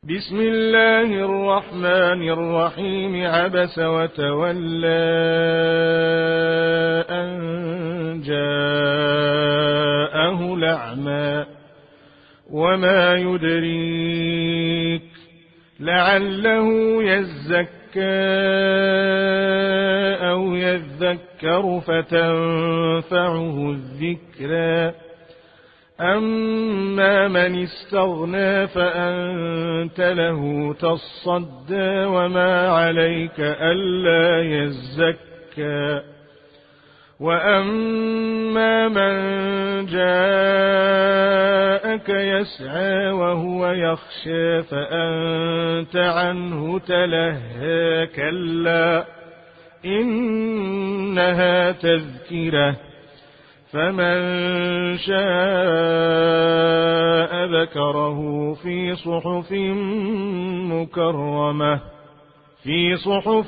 بسم الله الرحمن الرحيم. عبس وتولى أن جاءه الأعمى وما يدريك لعله يزكى أو يذكر فتنفعه الذكرى. أما من استغنى فأنت له تصدى وما عليك ألا يزكى. وأما من جاءك يسعى وهو يخشى فأنت عنه تلهى. كلا إنها تذكرة فمن شاء ذكره في صحف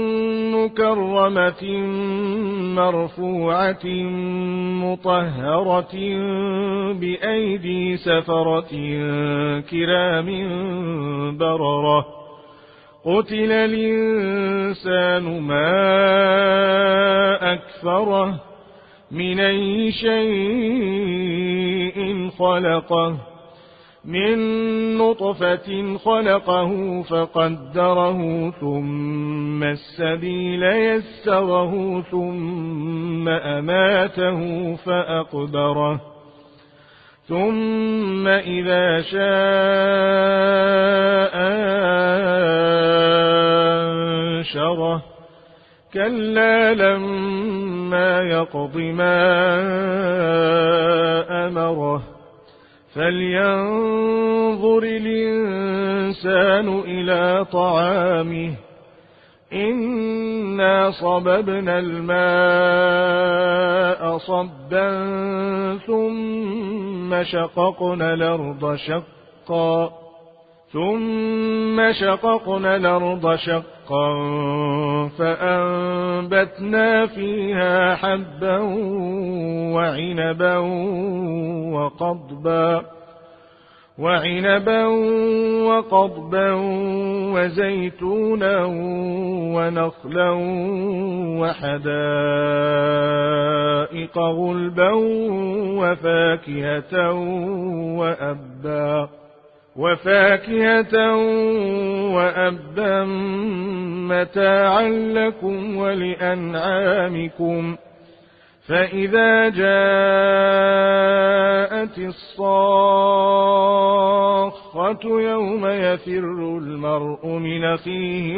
مكرمة مرفوعة مطهرة بأيدي سفرة كرام بررة. قتل الإنسان ما أكفره من أي شيء خلقه من نطفة خلقه فقدره ثم السبيل يسره ثم أماته فأقبره ثم إذا شاء أنشره. كلا لما يقض ما أمره فلينظر الإنسان إلى طعامه إنا صببنا الماء صبا ثم شققنا الأرض شقا فأنبتنا فيها حبا وعنبا وقضبا وزيتونا ونخلا وحدائق غلبا وفاكهة وأبا متاعا لكم ولأنعامكم. فإذا جاءت الصاخة يوم يفر المرء من أخيه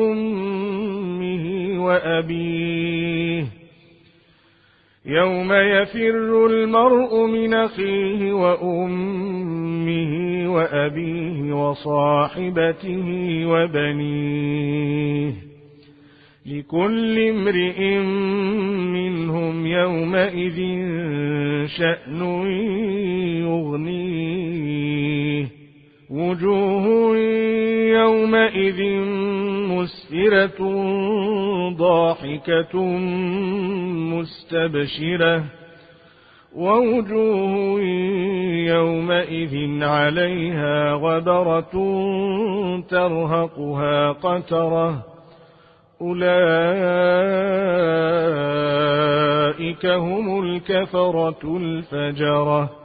وأمه وأبيه وصاحبته وبنيه لكل امرئ منهم يومئذ شأن يغنيه. وجوه يومئذ مسفرة ضاحكة مستبشرة ووجوه يومئذ عليها غبرة ترهقها قترة. أولئك هم الكفرة الفجرة.